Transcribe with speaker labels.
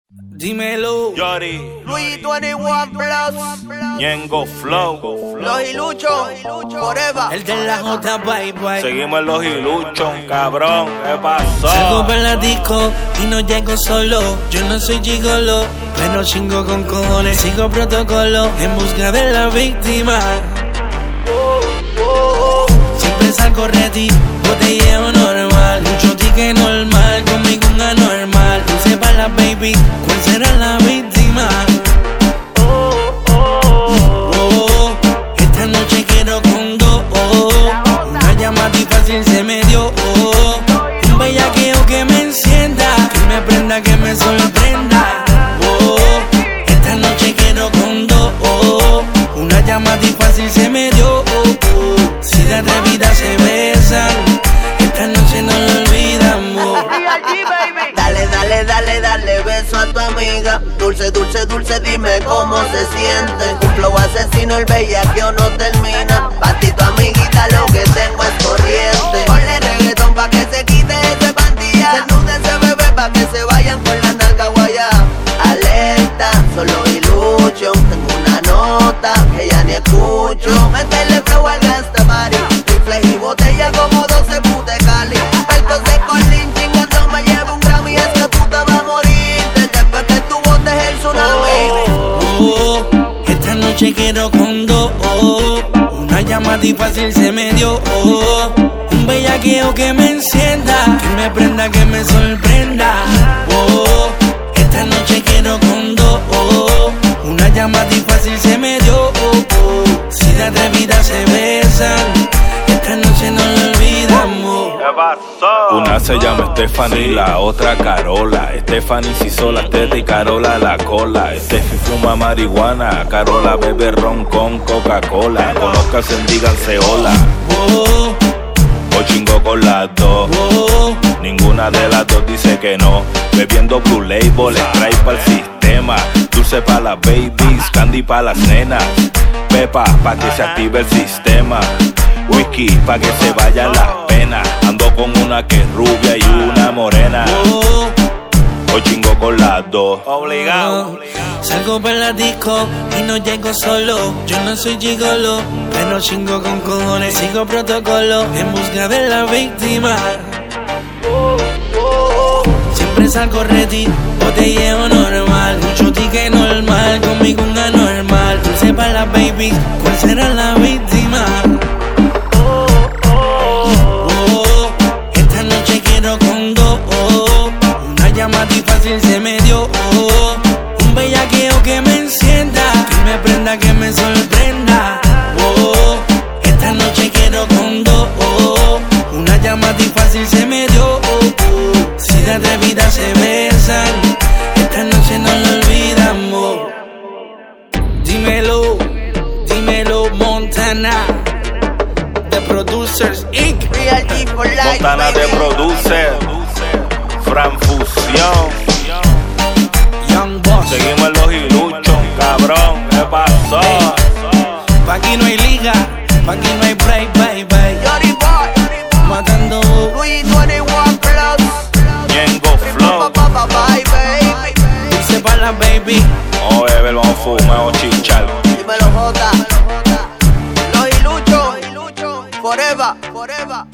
Speaker 1: Dímelo.
Speaker 2: Yori,
Speaker 3: Luis 21 Plus,
Speaker 2: Ñengo Flow.
Speaker 3: Los Iluchos, Forever.
Speaker 1: El de la J, bye bye.
Speaker 2: Seguimos en los Iluchos, cabrón. ¿Qué pasó?
Speaker 1: Salgo para la disco y no llego solo. Yo no soy gigolo, pero chingo con cojones. Sigo protocolo en busca de la víctima. Siempre salgo ready, botelleo normal. Mucho ticket normal, conmigo un anormal. Dulce para la baby, ¿cuál será la víctima? Esta noche quiero con dos. Una llamada y fácil se me dio. Un bellaqueo que me encienda, que me prenda, que me sorprenda. Esta noche quiero con dos. Una llamada y fácil se me dio. Si de atrevida se besan, esta noche no lo olvidamos.
Speaker 3: Dale, dale, dale, dale beso a tu amiga. Dulce, dulce, dulce, dime cómo se siente. Un flow asesino, el bellaqueo no termina. Pa' ti tu amiguita lo que tengo es corriente. Ponle reggaetón pa' que se quite ese pandilla. Desnúdense bebé pa' que se vayan con la nalga guaya. Alerta, solo ilusión. Tengo una nota que ya ni escucho. Métele flow al gangsta party. Rifles y botella como 12 pute Cali. Peltos con lynch chingando me llevo un Grammy. Esta puta va a morirte después que tú botes el tsunami.
Speaker 1: Esta noche quiero con dos. Una llamada y fácil se me dio. Un bellaqueo que me encienda, que me prenda, que me sorprenda. Esta noche quiero con dos. Una llamada y fácil se me dio. Si de atrevida se besan, esta noche no lo olvidamos.
Speaker 2: ¿Qué pasó? Una se llama Stephanie, la otra Carola. Stephanie si sola teta y Carola la cola. Steffi fuma marihuana, Carola bebe ron con Coca-Cola. Conozcase, díganse hola. O chingo con las dos. Ninguna de las dos dice que no. Bebiendo Blue Label, spray para el sistema. Dulce para las babies, candy para las nenas. Pepa pa' que se active el sistema. Whisky pa' que se vayan las penas. Ando con una que es rubia y una morena. Hoy chingo con las dos. Obligado.
Speaker 1: Salgo para la disco y no llego solo. Yo no soy gigolo, pero chingo con cojones. Sigo protocolo en busca de la víctima. Siempre salgo ready, botelleo normal. Mucho ticket normal, conmigo un anormal. Dulce para la baby, ¿cuál será la víctima? Esta noche quiero con dos. Una llamada y fácil se me dio. Un bellaqueo que me encienda, que me prenda, que me sorprenda. Esta noche quiero con dos. Una llamada y fácil se me dio. Si de atrevida se besan, esta noche no lo olvidamos. Dímelo, dímelo Montana, The Producers Inc.
Speaker 3: Real G for life,
Speaker 2: Montana de
Speaker 3: baby.
Speaker 2: producer, Fran Fusión.
Speaker 1: Young Boss.
Speaker 2: Seguimos en los Iluchos, cabrón. ¿Qué pasó?
Speaker 1: Pa' aquí no hay liga, pa' aquí no hay break, bye bye.
Speaker 3: Yori Boy,
Speaker 1: Matando
Speaker 3: Luis 21 Plus.
Speaker 2: Ñengo Flow.
Speaker 3: Bye, baby.
Speaker 1: dulce pa' la baby.
Speaker 2: Vamos a beber, vamos a fumar, vamos a chichar.
Speaker 3: Dímelo J. Los Iluchos, Forever, Forever.